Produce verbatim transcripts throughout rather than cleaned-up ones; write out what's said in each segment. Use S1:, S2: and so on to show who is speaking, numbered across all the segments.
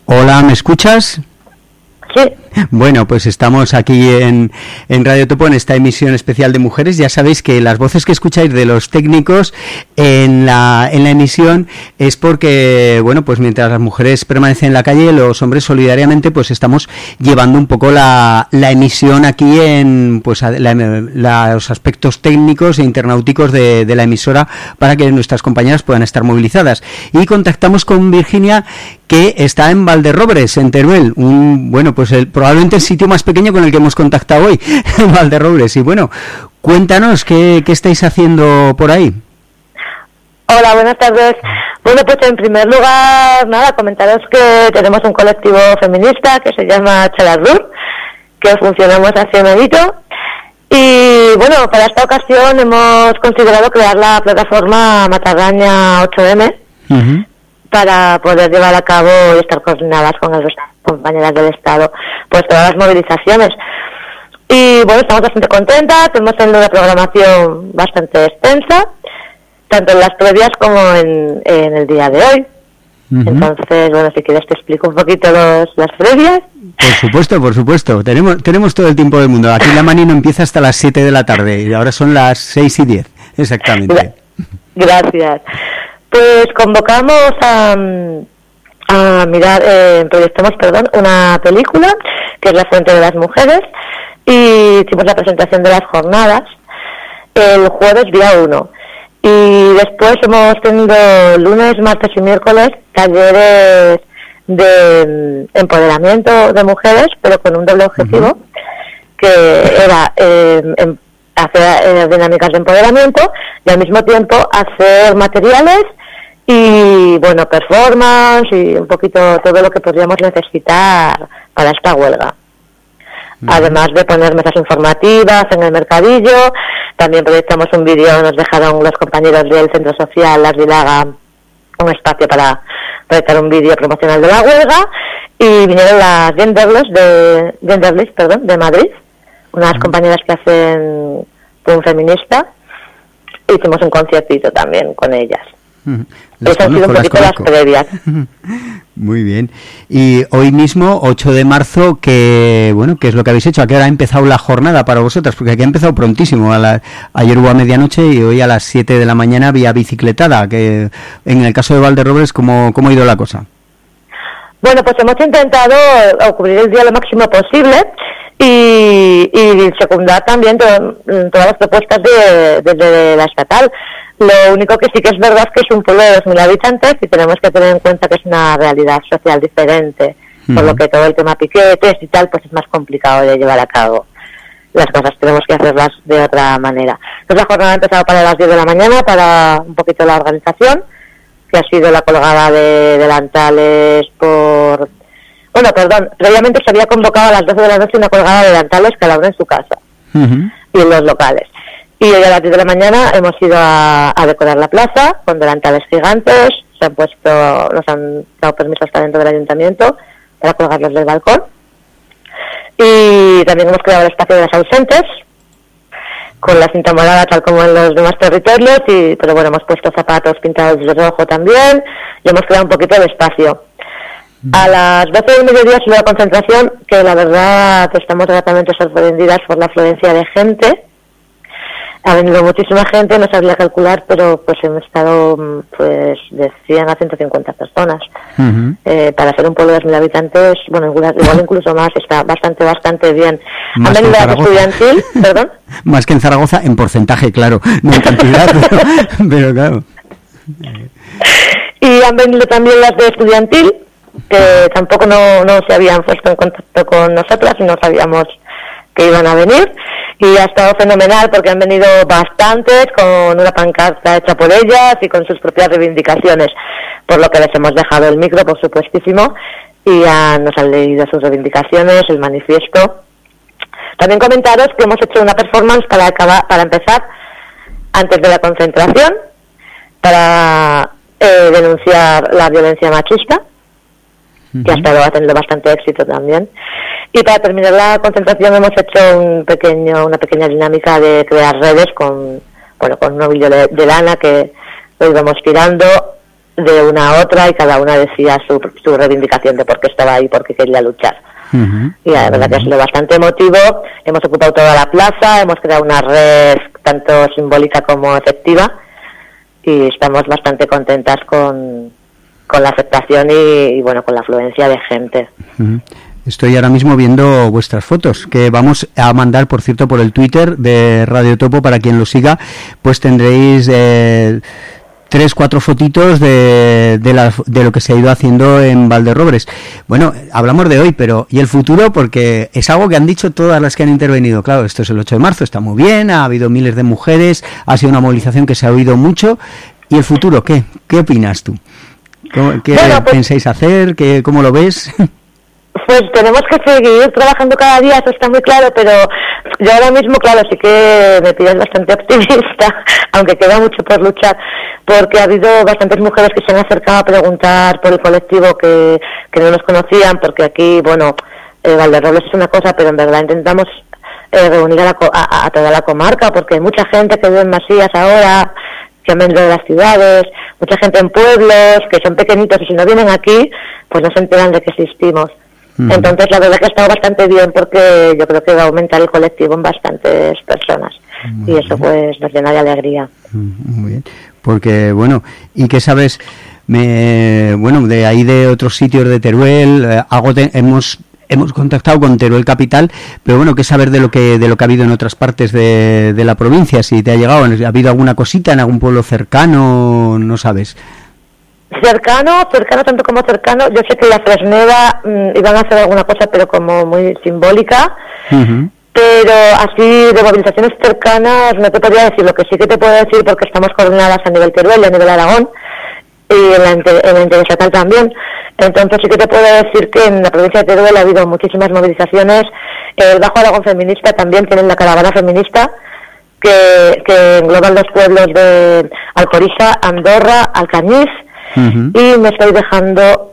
S1: Hola, ¿me escuchas?
S2: Sí.
S1: Bueno, pues estamos aquí en, en Radio Topo, en esta emisión especial de mujeres. Ya sabéis que las voces que escucháis de los técnicos en la, en la emisión es porque, bueno, pues mientras las mujeres permanecen en la calle, los hombres solidariamente pues estamos llevando un poco la, la emisión aquí en pues la, la, los aspectos técnicos e internauticos de, de la emisora para que nuestras compañeras puedan estar movilizadas. Y contactamos con Virginia, que está en Valderrobres, en Teruel, un, bueno, pues el, probablemente el sitio más pequeño con el que hemos contactado hoy, en Valderrobres. Y bueno, cuéntanos, ¿qué, qué estáis haciendo por ahí?
S2: Hola, buenas tardes. Bueno, pues en primer lugar, nada, comentaros que tenemos un colectivo feminista que se llama Chalardur, que funcionamos hace un añito. Y bueno, para esta ocasión hemos considerado crear la plataforma Matarraña ocho eme, uh-huh, para poder llevar a cabo y estar coordinadas con las compañeras del Estado, pues todas las movilizaciones. Y bueno, estamos bastante contentas, hemos tenido una programación bastante extensa, tanto en las previas como en, en el día de hoy. Uh-huh. Entonces, bueno, si quieres te explico un poquito los, las previas.
S1: Por supuesto, por supuesto, tenemos tenemos todo el tiempo del mundo. Aquí la mani no empieza hasta las siete de la tarde y ahora son las seis y diez, exactamente.
S2: Gracias. Pues convocamos a, a mirar, eh, proyectamos, perdón, una película que es La Fuente de las Mujeres, y hicimos la presentación de las jornadas el jueves día uno. Y después hemos tenido lunes, martes y miércoles talleres de empoderamiento de mujeres, pero con un doble objetivo, uh-huh, que era eh, em, hacer eh, dinámicas de empoderamiento y al mismo tiempo hacer materiales y, bueno, performance y un poquito todo lo que podríamos necesitar para esta huelga. Uh-huh. Además de poner mesas informativas en el mercadillo, también proyectamos un vídeo, nos dejaron los compañeros del Centro Social Las Vilaga un espacio para proyectar un vídeo promocional de la huelga, y vinieron las Genderless de, Genderless, perdón, de Madrid, unas uh-huh compañeras que hacen un feminista. Hicimos un conciertito también con ellas. Uh-huh. Esas han sido un poquito las, las previas.
S1: Muy bien. Y hoy mismo, ocho de marzo, que bueno, ¿qué es lo que habéis hecho? ¿A qué hora ha empezado la jornada para vosotras? Porque aquí ha empezado prontísimo. A la, ayer hubo a medianoche y hoy a las siete de la mañana había bicicletada. Que en el caso de Valderrobres, ¿cómo, cómo ha ido la cosa?
S2: Bueno, pues hemos intentado cubrir el día lo máximo posible y, y secundar también to, todas las propuestas de, de, de la estatal. Lo único que sí que es verdad es que es un pueblo de dos mil habitantes y tenemos que tener en cuenta que es una realidad social diferente, uh-huh, por lo que todo el tema piquetes y tal pues es más complicado de llevar a cabo. Las cosas tenemos que hacerlas de otra manera. Entonces la jornada ha empezado para las diez de la mañana para un poquito la organización, que ha sido la colgada de delantales por... Bueno, perdón, previamente se había convocado a las doce de la noche una colgada de delantales cada uno en su casa, uh-huh, y en los locales. Y hoy a las diez de la mañana hemos ido a, a decorar la plaza con delantales gigantes, se han puesto, nos han dado permiso hasta dentro del ayuntamiento para colgarlos del balcón. Y también hemos creado el espacio de las ausentes, con la cinta morada tal como en los demás territorios, y pero bueno, hemos puesto zapatos pintados de rojo también, y hemos creado un poquito de espacio. A las doce del mediodía ha sido la concentración, que la verdad estamos gratamente sorprendidas por la afluencia de gente. Ha venido muchísima gente, no sabía calcular, pero pues hemos estado pues de cien a ciento cincuenta personas. Uh-huh. Eh, para ser un pueblo de dos mil habitantes, bueno, igual, igual incluso más, está bastante, bastante bien.
S1: Más
S2: han venido a la estudiantil, perdón.
S1: Más que en Zaragoza, en porcentaje, claro, no en cantidad, pero, pero claro.
S2: Y han venido también las de estudiantil, que tampoco no, no se habían puesto en contacto con nosotras y no sabíamos que iban a venir, y ha estado fenomenal porque han venido bastantes con una pancarta hecha por ellas y con sus propias reivindicaciones, por lo que les hemos dejado el micro, por supuestísimo, y ya nos han leído sus reivindicaciones, el manifiesto. También comentaros que hemos hecho una performance para acabar, para empezar antes de la concentración, para eh, denunciar la violencia machista, que ha estado ha tenido bastante éxito también. Y para terminar la concentración hemos hecho un pequeño, una pequeña dinámica de crear redes con, bueno, con un ovillo de, de lana que lo íbamos tirando, de una a otra y cada una decía su, su reivindicación de por qué estaba ahí, por qué quería luchar. Uh-huh. Y la verdad que ha sido bastante emotivo. Hemos ocupado toda la plaza, hemos creado una red tanto simbólica como efectiva y estamos bastante contentas con, con la aceptación y, y bueno, con la afluencia de gente.
S1: Uh-huh. Estoy ahora mismo viendo vuestras fotos, que vamos a mandar, por cierto, por el Twitter de Radio Topo, para quien lo siga, pues tendréis eh, tres, cuatro fotitos de, de, la, de lo que se ha ido haciendo en Valderrobres. Bueno, hablamos de hoy, pero ¿y el futuro? Porque es algo que han dicho todas las que han intervenido. Claro, esto es el ocho de marzo, está muy bien, ha habido miles de mujeres, ha sido una movilización que se ha oído mucho. ¿Y el futuro qué? ¿Qué opinas tú? ¿Qué bueno, pues, pensáis hacer? ¿Qué, ¿Cómo lo ves?
S2: Pues tenemos que seguir trabajando cada día, eso está muy claro, pero yo ahora mismo, claro, sí que me pillas bastante optimista, aunque queda mucho por luchar, porque ha habido bastantes mujeres que se han acercado a preguntar por el colectivo que, que no nos conocían, porque aquí, bueno, eh, Valderrobles es una cosa, pero en verdad intentamos eh, reunir a, la, a, a toda la comarca, porque hay mucha gente que vive en Masías ahora, que han venido de las ciudades, mucha gente en pueblos, que son pequeñitos y si no vienen aquí, pues no se enteran de que existimos. Entonces la verdad que ha estado bastante bien porque yo creo que va a aumentar el colectivo en bastantes personas. Muy y eso bien. Pues nos llena de alegría.
S1: Muy bien, porque bueno, ¿y qué sabes? Me, bueno, de ahí de otros sitios de Teruel, eh, algo te, hemos hemos contactado con Teruel Capital, pero bueno, ¿qué saber de lo que de lo que ha habido en otras partes de, de la provincia? Si te ha llegado, ¿ha habido alguna cosita en algún pueblo cercano? No sabes.
S2: Cercano, cercano tanto como cercano, yo sé que la Fresneda mmm, iban a hacer alguna cosa, pero como muy simbólica, uh-huh. Pero así de movilizaciones cercanas no te podría decir. Lo que sí que te puedo decir, porque estamos coordinadas a nivel Teruel y a nivel Aragón, y en la, inter, en la interestatal también, entonces sí que te puedo decir que en la provincia de Teruel ha habido muchísimas movilizaciones. El Bajo Aragón Feminista también tienen la caravana feminista, que, que engloban los pueblos de Alcoriza, Andorra, Alcañiz, Uh-huh. y me estoy dejando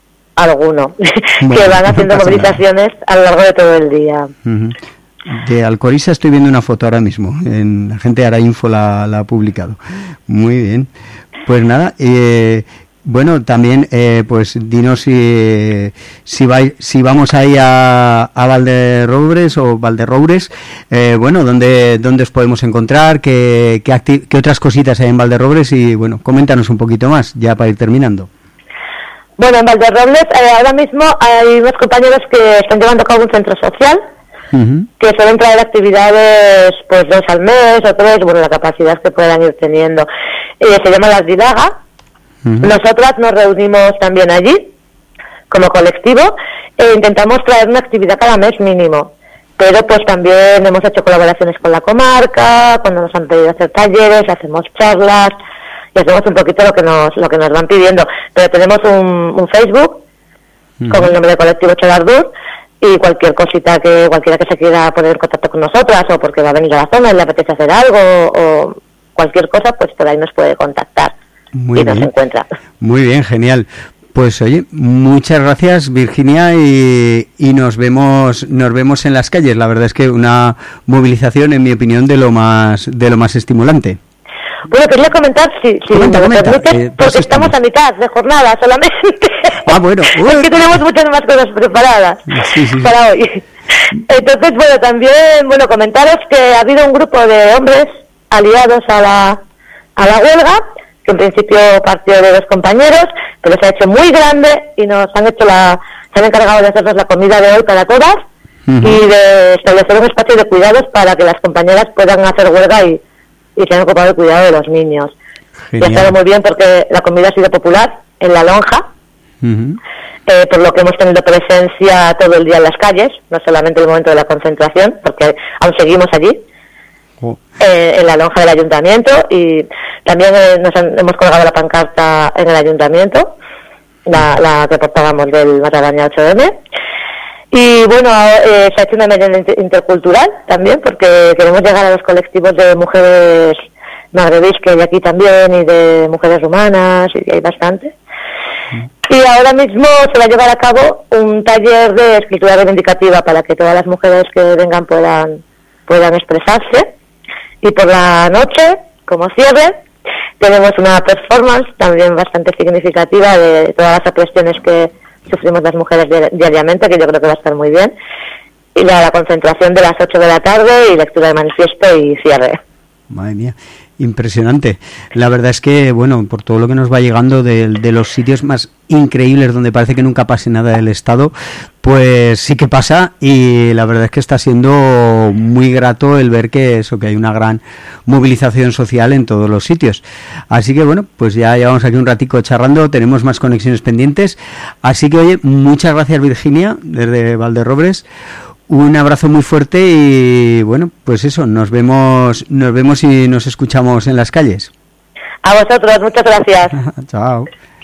S2: alguno, bueno, que van haciendo no movilizaciones nada. A lo largo de todo el día.
S1: Uh-huh. De Alcoriza estoy viendo una foto ahora mismo, en la gente de Arainfo la, la ha publicado. Muy bien, pues nada, eh, bueno, también eh, pues dinos si si, va, si vamos ahí a, a Valderrobres o Valderrobres, eh, bueno, ¿dónde, dónde os podemos encontrar? ¿Qué, qué, acti- qué otras cositas hay en Valderrobres? Y bueno, coméntanos un poquito más, ya para ir terminando.
S2: Bueno, en Valderrobles eh, ahora mismo hay unos compañeros que están llevando a cabo un centro social, uh-huh. que suelen traer actividades pues dos al mes o tres, bueno, la capacidad que puedan ir teniendo. Eh, se llama Las Didaga. Uh-huh. Nosotras nos reunimos también allí como colectivo e intentamos traer una actividad cada mes mínimo, pero pues también hemos hecho colaboraciones con la comarca, cuando nos han pedido hacer talleres, hacemos charlas y hacemos un poquito lo que nos lo que nos van pidiendo, pero tenemos un, un Facebook uh-huh. con el nombre de Colectivo Cholardur y cualquier cosita que cualquiera que se quiera poner en contacto con nosotras o porque va a venir a la zona y le apetece hacer algo o cualquier cosa, pues por ahí nos puede contactar. Muy y bien. Nos encuentra.
S1: Muy bien, genial. Pues oye, muchas gracias Virginia y, y nos vemos nos vemos en las calles. La verdad es que una movilización, en mi opinión, de lo más de lo más estimulante.
S2: Bueno, quería comentar, si, si
S1: comenta,
S2: me
S1: comenta.
S2: permites,
S1: Eh,
S2: porque pues estamos a mitad de jornada solamente.
S1: Ah, bueno.
S2: Es que tenemos muchas más cosas preparadas
S1: sí, sí,
S2: para
S1: sí.
S2: hoy. Entonces, bueno, también, bueno, comentaros que ha habido un grupo de hombres aliados a la a la huelga, que en principio partió de dos compañeros, pero se ha hecho muy grande y nos han hecho la, se han encargado de hacernos la comida de hoy para todas uh-huh. y de establecer un espacio de cuidados para que las compañeras puedan hacer huelga y, y se han ocupado del cuidado de los niños. Genial. Y ha estado muy bien porque la comida ha sido popular en la lonja, uh-huh. eh, por lo que hemos tenido presencia todo el día en las calles, no solamente el momento de la concentración, porque aún seguimos allí. Oh. Eh, en la lonja del ayuntamiento y también eh, nos han, hemos colgado la pancarta en el ayuntamiento, la, la que portábamos del Mataraña ocho eme y bueno, eh, se ha hecho una medida intercultural también porque queremos llegar a los colectivos de mujeres magrebíes que hay aquí también y de mujeres rumanas y hay bastante mm. y ahora mismo se va a llevar a cabo un taller de escritura reivindicativa para que todas las mujeres que vengan puedan puedan expresarse. Y por la noche, como cierre, tenemos una performance también bastante significativa de todas las agresiones que sufrimos las mujeres diariamente, que yo creo que va a estar muy bien. Y la, la concentración de las ocho de la tarde y lectura de manifiesto y cierre.
S1: Madre mía, impresionante. La verdad es que, bueno, por todo lo que nos va llegando de, de los sitios más increíbles donde parece que nunca pase nada del Estado, pues sí que pasa, y la verdad es que está siendo muy grato el ver que eso, que hay una gran movilización social en todos los sitios. Así que bueno, pues ya llevamos aquí un ratico charlando, tenemos más conexiones pendientes, así que oye, muchas gracias Virginia, desde Valderrobres. Un abrazo muy fuerte y bueno, pues eso, nos vemos, nos vemos y nos escuchamos en las calles.
S2: A vosotros, muchas gracias.
S1: Chao.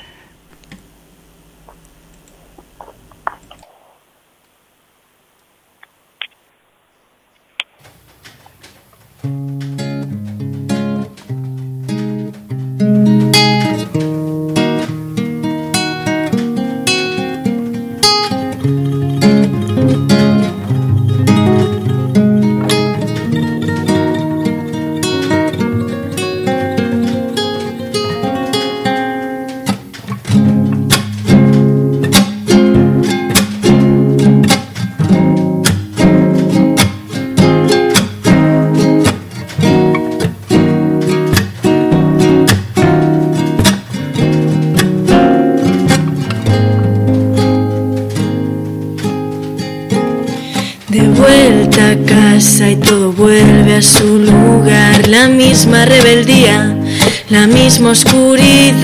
S3: Y todo vuelve a su lugar, la misma rebeldía, la misma oscuridad.